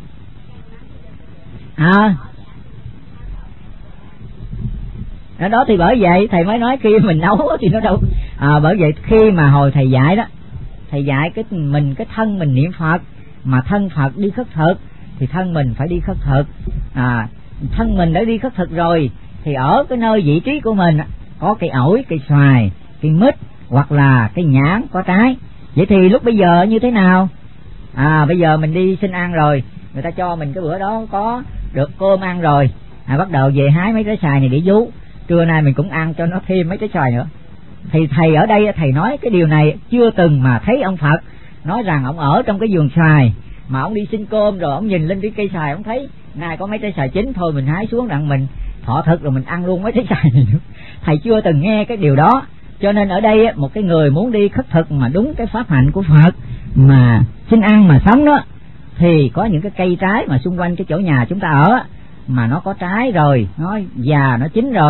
Đó thì bởi vậy thầy mới nói khi mình nấu thì nó đâu. Bởi vậy khi mà hồi thầy dạy đó, thầy dạy cái thân mình niệm Phật, mà thân Phật đi khất thực thì thân mình phải đi khất thực. Thân mình đã đi khất thực rồi thì ở cái nơi vị trí của mình có cây ổi, cây xoài, cây mít hoặc là cây nhãn có trái. Vậy thì lúc bây giờ như thế nào? Bây giờ mình đi xin ăn rồi, người ta cho mình cái bữa đó có được cơm ăn rồi, bắt đầu về hái mấy trái xoài này để vú, trưa nay mình cũng ăn cho nó thêm mấy trái xoài nữa. Thì thầy ở đây thầy nói cái điều này chưa từng mà thấy ông Phật nói rằng ông ở trong cái vườn xoài mà ông đi xin cơm rồi ông nhìn lên cái cây xoài, ông thấy nay có mấy trái xoài chín, thôi mình hái xuống đặng mình thọ thực rồi mình ăn luôn mấy trái xoài này nữa. Thầy chưa từng nghe cái điều đó. Cho nên ở đây một cái người muốn đi khất thực mà đúng cái pháp hạnh của Phật mà xin ăn mà sống đó, thì có những cái cây trái mà xung quanh cái chỗ nhà chúng ta ở mà nó có trái rồi, nó già, nó chín rồi,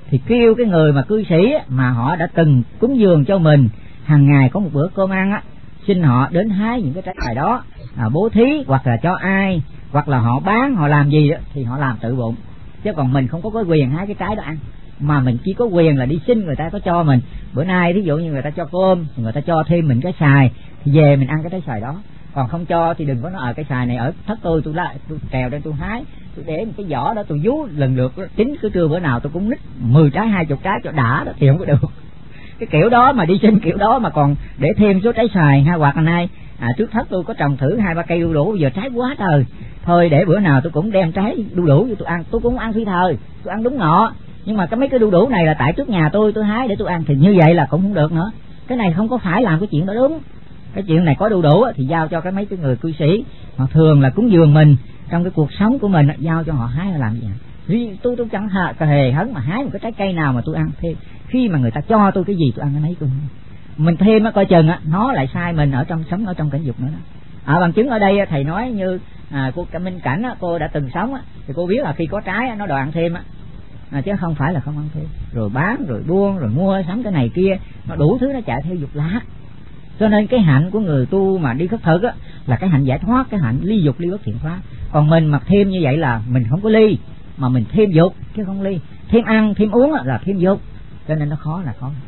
thì kêu cái người mà cư sĩ mà họ đã từng cúng dường cho mình hàng ngày có một bữa cơm ăn á, xin họ đến hái những cái trái xoài đó, bố thí hoặc là cho ai, hoặc là họ bán, họ làm gì đó, thì họ làm tự bụng, chứ còn mình không có quyền hái cái trái đó ăn, mà mình chỉ có quyền là đi xin người ta có cho mình. Bữa nay ví dụ như người ta cho cơm, người ta cho thêm mình cái xoài thì về mình ăn cái trái xoài đó, còn không cho thì đừng có nói cái xoài này ở thất tôi trèo lên tôi hái, tôi để một cái vỏ đó tôi vú lần lượt tính cứ trưa bữa nào tôi cũng nít 10 trái 20 trái cho đã đó thì không có được. Cái kiểu đó mà đi xin kiểu đó mà còn để thêm số trái xoài ha, hoặc là nay trước thất tôi có trồng thử 2-3 cây đu đủ, giờ trái quá trời, thôi để bữa nào tôi cũng đem trái đu đủ cho tôi ăn, tôi cũng ăn phi thời, tôi ăn đúng ngọ, nhưng mà cái mấy cái đu đủ này là tại trước nhà tôi hái để tôi ăn, thì như vậy là cũng không được nữa. Cái này không có phải làm cái chuyện đó đúng. Cái chuyện này có đu đủ thì giao cho mấy cái người cư sĩ, họ thường là cúng dường mình trong cái cuộc sống của mình, giao cho họ hái là làm gì. Vì tôi chẳng hề hấn mà hái một cái trái cây nào mà tôi ăn thêm, khi mà người ta cho tôi cái gì tôi ăn cái nấy tôi. Mình thêm coi chừng nó lại sai mình ở trong sống ở trong cảnh dục nữa đó. Bằng chứng ở đây thầy nói như cô Minh Cảnh cô đã từng sống thì cô biết là khi có trái nó đòi ăn thêm chứ không phải là không ăn thêm, rồi bán rồi buôn rồi mua sắm cái này kia, nó đủ thứ nó chạy theo dục lạc. Cho nên cái hạnh của người tu mà đi khất thực là cái hạnh giải thoát, cái hạnh ly dục ly bất thiện pháp. Còn mình mặc thêm như vậy là mình không có ly mà mình thêm dục chứ không ly, thêm ăn thêm uống là thêm dục, cho nên nó khó là khó.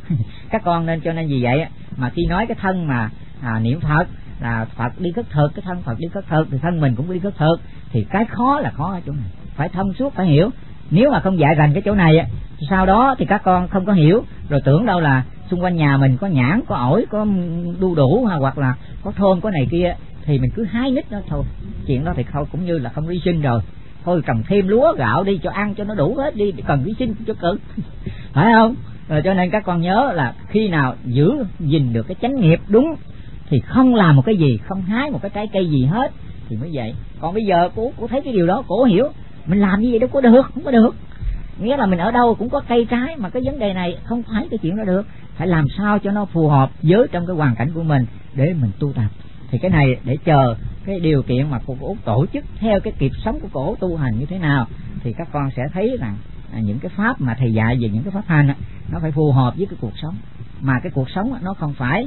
Các con nên cho nên vì vậy mà khi nói cái thân mà niệm Phật là Phật đi khất thực, cái thân Phật đi khất thực thì thân mình cũng đi khất thực, thì cái khó là khó ở chỗ này, phải thông suốt, phải hiểu. Nếu mà không dạy rành cái chỗ này sau đó thì các con không có hiểu, rồi tưởng đâu là xung quanh nhà mình có nhãn, có ổi, có đu đủ hoặc là có thôn, có này kia thì mình cứ hái nít đó thôi. Chuyện đó thì không, cũng như là không đi sinh rồi, thôi trồng thêm lúa gạo đi cho ăn cho nó đủ hết đi, cần đi sinh cho cực phải không? Rồi cho nên các con nhớ là khi nào giữ gìn được cái chánh nghiệp đúng thì không làm một cái gì, không hái một cái trái cây gì hết thì mới vậy. Còn bây giờ cô thấy cái điều đó, cô hiểu mình làm như vậy đâu có được, không có được. Nghĩa là mình ở đâu cũng có cây trái, mà cái vấn đề này không phải cái chuyện đó được, phải làm sao cho nó phù hợp với trong cái hoàn cảnh của mình để mình tu tập. Thì cái này để chờ cái điều kiện mà cô Út tổ chức theo cái kịp sống của cổ tu hành như thế nào thì các con sẽ thấy rằng những cái pháp mà thầy dạy về những cái pháp hành nó phải phù hợp với cái cuộc sống. Mà cái cuộc sống nó không phải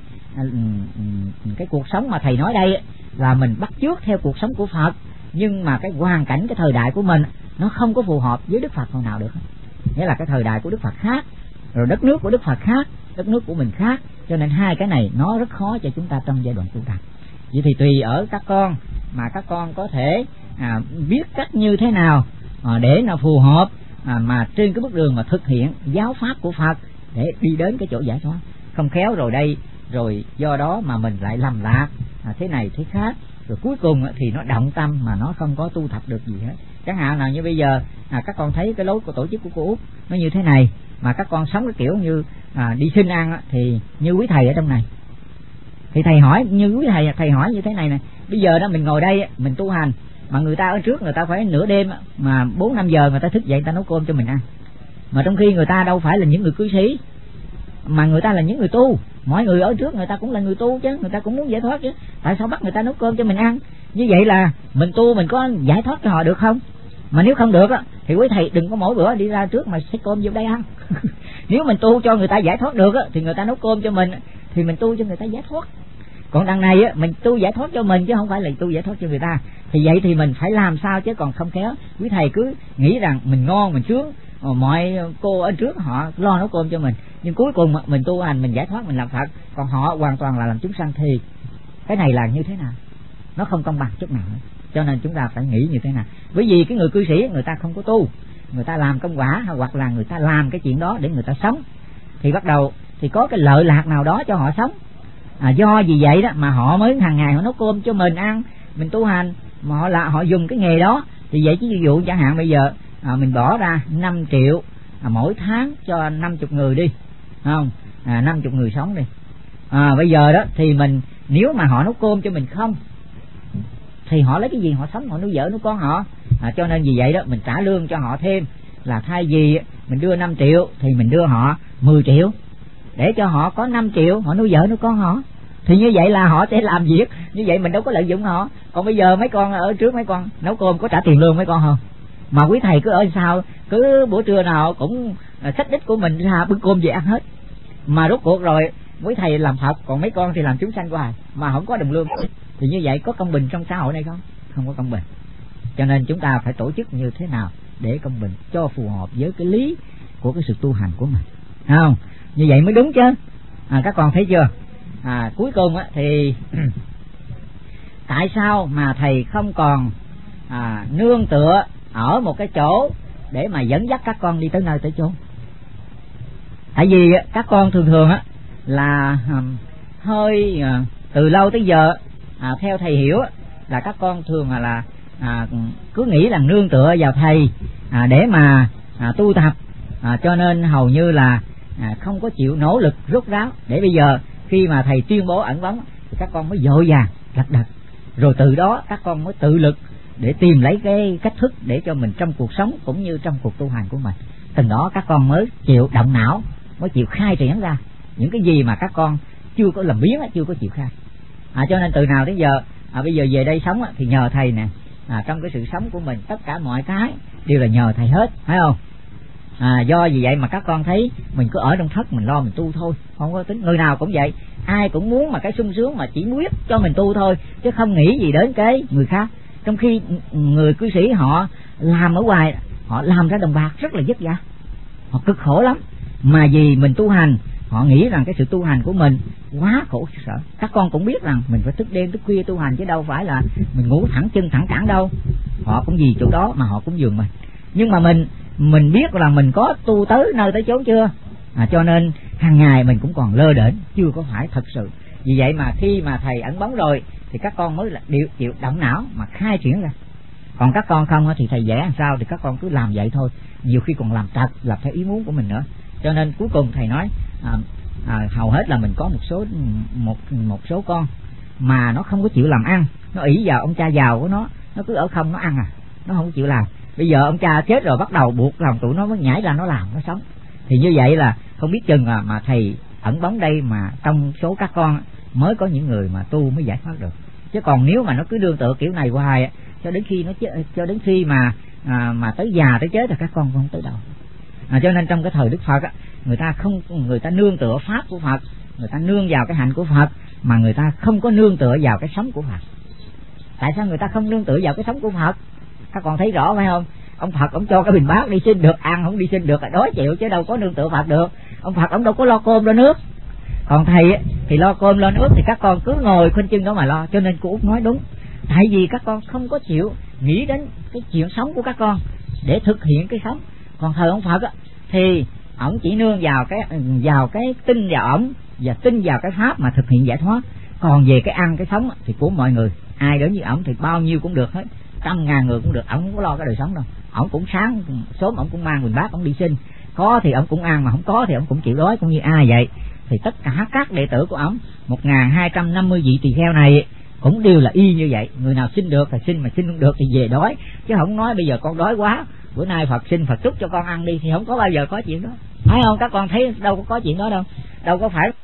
cái cuộc sống mà thầy nói đây là mình bắt chước theo cuộc sống của Phật, nhưng mà cái hoàn cảnh, cái thời đại của mình nó không có phù hợp với Đức Phật hồi nào được. Nghĩa là cái thời đại của Đức Phật khác, rồi đất nước của Đức Phật khác, đất nước của mình khác, cho nên hai cái này nó rất khó cho chúng ta trong giai đoạn tu tập. Vậy thì tùy ở các con mà các con có thể biết cách như thế nào để nó phù hợp mà trên cái bước đường mà thực hiện giáo pháp của Phật để đi đến cái chỗ giải thoát. Không khéo rồi đây rồi do đó mà mình lại lầm lạc thế này thế khác, rồi cuối cùng thì nó động tâm mà nó không có tu tập được gì hết. Chẳng hạn nào như bây giờ các con thấy cái lối của tổ chức của cô Út nó như thế này, mà các con sống cái kiểu như đi xin ăn thì như quý thầy ở trong này thì thầy hỏi như quý thầy hỏi như thế này nè, bây giờ đó mình ngồi đây mình tu hành mà người ta ở trước người ta phải nửa đêm mà 4-5 giờ người ta thức dậy người ta nấu cơm cho mình ăn, mà trong khi người ta đâu phải là những người cư sĩ mà người ta là những người tu. Mọi người ở trước người ta cũng là người tu chứ, người ta cũng muốn giải thoát chứ, tại sao bắt người ta nấu cơm cho mình ăn? Như vậy là mình tu mình có giải thoát cho họ được không? Mà nếu không được thì quý thầy đừng có mỗi bữa đi ra trước mà xách cơm vô đây ăn. Nếu mình tu cho người ta giải thoát được thì người ta nấu cơm cho mình thì mình tu cho người ta giải thoát. Còn đằng này mình tu giải thoát cho mình chứ không phải là tu giải thoát cho người ta. Thì vậy thì mình phải làm sao chứ còn không khéo quý thầy cứ nghĩ rằng mình ngon mình sướng, mọi cô ở trước họ lo nấu cơm cho mình, nhưng cuối cùng mình tu hành mình giải thoát mình làm Phật, còn họ hoàn toàn là làm chúng sanh, thì cái này là như thế nào? Nó không công bằng chút nào. Cho nên chúng ta phải nghĩ như thế nào. Bởi vì cái người cư sĩ người ta không có tu, người ta làm công quả hoặc là người ta làm cái chuyện đó để người ta sống, thì bắt đầu thì có cái lợi lạc nào đó cho họ sống. Do vì vậy đó mà họ mới hàng ngày họ nấu cơm cho mình ăn, mình tu hành mà họ dùng cái nghề đó. Thì vậy chứ ví dụ chẳng hạn bây giờ mình bỏ ra 5 triệu mỗi tháng cho 50 người đi, không? 50 người sống đi. Bây giờ đó thì mình nếu mà họ nấu cơm cho mình không thì họ lấy cái gì họ sống, họ nuôi vợ nuôi con họ. Cho nên vì vậy đó mình trả lương cho họ thêm, là thay vì mình đưa 5 triệu thì mình đưa họ 10 triệu để cho họ có 5 triệu họ nuôi vợ nuôi con họ. Thì như vậy là họ sẽ làm việc, như vậy mình đâu có lợi dụng họ. Còn bây giờ mấy con ở trước mấy con nấu cơm có trả tiền lương mấy con không? Mà quý thầy cứ ở sao cứ bữa trưa nào cũng xách đích của mình ra bưng cơm về ăn hết, mà rốt cuộc rồi với thầy làm Phật, còn mấy con thì làm chúng sanh hoài mà không có đồng lương, thì như vậy có công bình trong xã hội này không? Không có công bình. Cho nên chúng ta phải tổ chức như thế nào để công bình cho phù hợp với cái lý của cái sự tu hành của mình, thấy không? Như vậy mới đúng chứ. Các con thấy chưa? Cuối cùng thì tại sao mà thầy không còn nương tựa ở một cái chỗ để mà dẫn dắt các con đi tới nơi tới chốn? Tại vì các con thường thường là hơi từ lâu tới giờ theo thầy hiểu là các con thường là cứ nghĩ là nương tựa vào thầy để mà tu tập, cho nên hầu như là không có chịu nỗ lực rút ráo, để bây giờ khi mà thầy tuyên bố ẩn bóng các con mới vội vàng lật đật, rồi từ đó các con mới tự lực để tìm lấy cái cách thức để cho mình trong cuộc sống cũng như trong cuộc tu hành của mình. Từ đó các con mới chịu động não, mới chịu khai triển ra những cái gì mà các con chưa có làm biến, chưa có chịu khai. Cho nên từ nào đến giờ bây giờ về đây sống thì nhờ thầy nè. Trong cái sự sống của mình tất cả mọi cái đều là nhờ thầy hết, phải không? Do vì vậy mà các con thấy mình cứ ở trong thất mình lo mình tu thôi, không có tính. Người nào cũng vậy, ai cũng muốn mà cái sung sướng mà chỉ quyết cho mình tu thôi, chứ không nghĩ gì đến cái người khác. Trong khi người cư sĩ họ làm ở ngoài, họ làm ra đồng bạc rất là vất vả, họ cực khổ lắm, mà vì mình tu hành họ nghĩ rằng cái sự tu hành của mình quá khổ sở. Các con cũng biết rằng mình phải thức đêm thức khuya tu hành chứ đâu phải là mình ngủ thẳng chân thẳng cẳng đâu. Họ cũng vì chỗ đó mà họ cũng dường mình. Nhưng mà mình biết là mình có tu tới nơi tới chốn chưa, cho nên hàng ngày mình cũng còn lơ đễnh, chưa có phải thật sự. Vì vậy mà khi mà thầy ẩn bóng rồi thì các con mới là chịu động não mà khai triển ra. Còn các con không thì thầy dạy làm sao thì các con cứ làm vậy thôi, nhiều khi còn làm trật, làm theo ý muốn của mình nữa. Cho nên cuối cùng thầy nói hầu hết là mình có một số con mà nó không có chịu làm ăn, nó ỷ vào ông cha giàu của nó cứ ở không nó ăn nó không có chịu làm. Bây giờ ông cha chết rồi bắt đầu buộc lòng tụi nó mới nhảy ra nó làm, nó sống. Thì như vậy là không biết chừng mà thầy ẩn bóng đây mà trong số các con mới có những người mà tu mới giải thoát được. Chứ còn nếu mà nó cứ đương tựa kiểu này hoài cho đến khi nó chết, cho đến khi mà tới già tới chết thì các con không tới đâu. Cho nên trong cái thời Đức Phật người ta nương tựa pháp của Phật, người ta nương vào cái hạnh của Phật, mà người ta không có nương tựa vào cái sống của Phật. Tại sao người ta không nương tựa vào cái sống của Phật? Các con thấy rõ phải không? Ông Phật ông cho cái bình bát đi xin được ăn, không đi xin được là đói chịu, chứ đâu có nương tựa Phật được. Ông Phật ông đâu có lo cơm lo nước. Còn thầy thì lo cơm lo nước, thì các con cứ ngồi khoanh chân đó mà lo. Cho nên cô Út nói đúng, tại vì các con không có chịu nghĩ đến cái chuyện sống của các con để thực hiện cái sống. Còn thời ông Phật thì ổng chỉ nương vào cái tin vào ổng và tin vào cái pháp mà thực hiện giải thoát. Còn về cái ăn cái sống thì của mọi người, ai đến với ổng thì bao nhiêu cũng được hết, 100.000 người cũng được, ổng không có lo cái đời sống đâu. Ổng cũng sáng sớm ổng cũng mang bình bát ổng đi xin, có thì ổng cũng ăn, mà không có thì ổng cũng chịu đói cũng như ai vậy. Thì tất cả các đệ tử của ổng 1250 vị tỳ kheo này cũng đều là y như vậy. Người nào xin được thì xin, mà xin không được thì về đói, chứ không nói bây giờ con đói quá, bữa nay Phật xin Phật chúc cho con ăn đi, thì không có bao giờ có chuyện đó, phải không? Các con thấy đâu có chuyện đó đâu, đâu có phải